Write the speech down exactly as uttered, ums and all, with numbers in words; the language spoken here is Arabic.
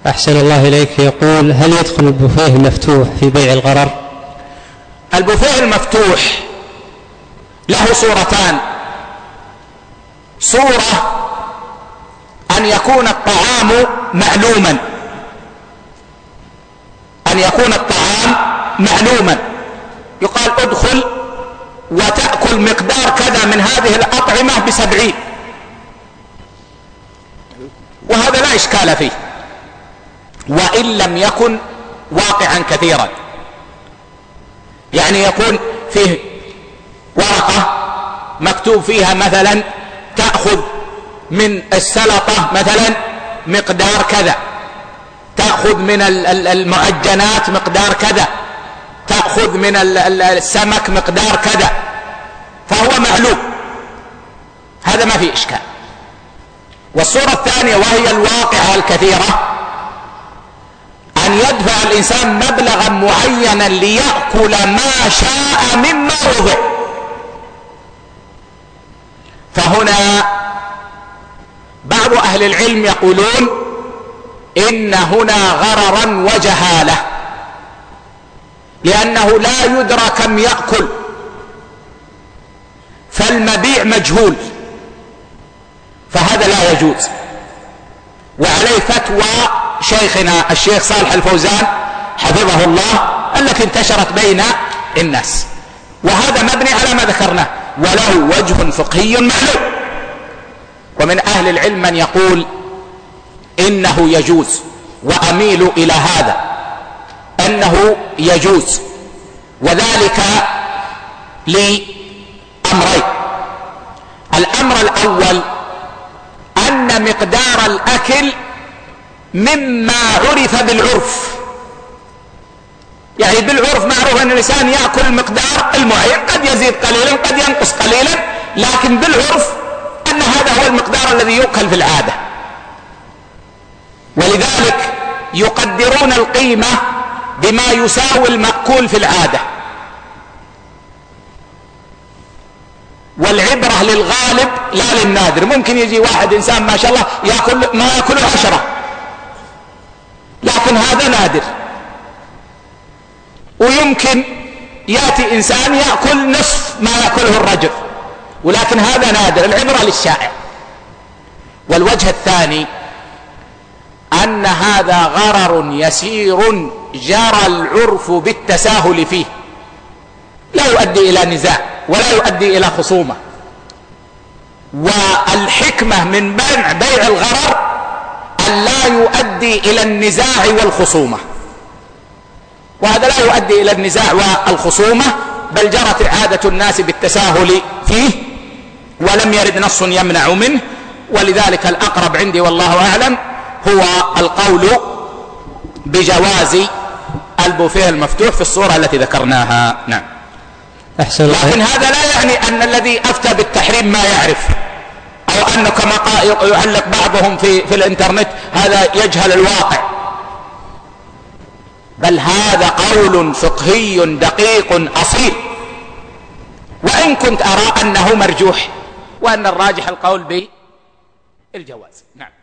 أحسن الله إليك. يقول: هل يدخل البوفيه المفتوح في بيع الغرر؟ البوفيه المفتوح له صورتان: صورة أن يكون الطعام معلوما أن يكون الطعام معلوما يقال ادخل وتأكل مقدار كذا من هذه الأطعمة بسبعين، وهذا لا إشكال فيه وإن لم يكن واقعا كثيرا. يعني يكون فيه ورقة مكتوب فيها مثلا تأخذ من السلطة مثلا مقدار كذا، تأخذ من المعجنات مقدار كذا، تأخذ من السمك مقدار كذا، فهو معلوم، هذا ما فيه إشكال. والصورة الثانية وهي الواقعة الكثيرة أن يدفع الإنسان مبلغا معينا ليأكل ما شاء مما وضع، فهنا بعض أهل العلم يقولون إن هنا غررا وجهالة، لأنه لا يدرى كم يأكل، فالمبيع مجهول، فهذا لا يجوز. وعليه فتوى شيخنا الشيخ صالح الفوزان حفظه الله التي انتشرت بين الناس، وهذا مبني على ما ذكرناه وله وجه فقهي معلوم. ومن أهل العلم من يقول إنه يجوز، وأميل إلى هذا أنه يجوز، وذلك لأمرين: الأمر الأول أن مقدار الأكل مما عرف بالعرف، يعني بالعرف معروف أن الإنسان يأكل المقدار المعين، قد يزيد قليلا قد ينقص قليلا، لكن بالعرف أن هذا هو المقدار الذي يؤكل في العادة، ولذلك يقدرون القيمة بما يساوي المأكول في العادة، والعبرة للغالب لا للنادر. ممكن يجي واحد إنسان ما شاء الله يأكل ما يأكله عشرة، لكن هذا نادر، ويمكن يأتي إنسان يأكل نصف ما يأكله الرجل، ولكن هذا نادر، العبرة للشائع. والوجه الثاني أن هذا غرر يسير جرى العرف بالتساهل فيه، لا يؤدي إلى نزاع ولا يؤدي إلى خصومة، والحكمة من منع بيع الغرر أن لا يؤدي إلى النزاع والخصومة، وهذا لا يؤدي إلى النزاع والخصومة، بل جرت عادة الناس بالتساهل فيه ولم يرد نص يمنع منه. ولذلك الأقرب عندي والله أعلم هو القول بجواز البوفيه المفتوح في الصورة التي ذكرناها. نعم. أحسن. لكن هذا لا يعني أن الذي أفتى بالتحريم ما يعرف، أو أنه كما يعلق بعضهم في, في الإنترنت هذا يجهل الواقع، بل هذا قول فقهي دقيق أصيل، وإن كنت أرى أنه مرجوح، وأن الراجح القول بالجواز. نعم.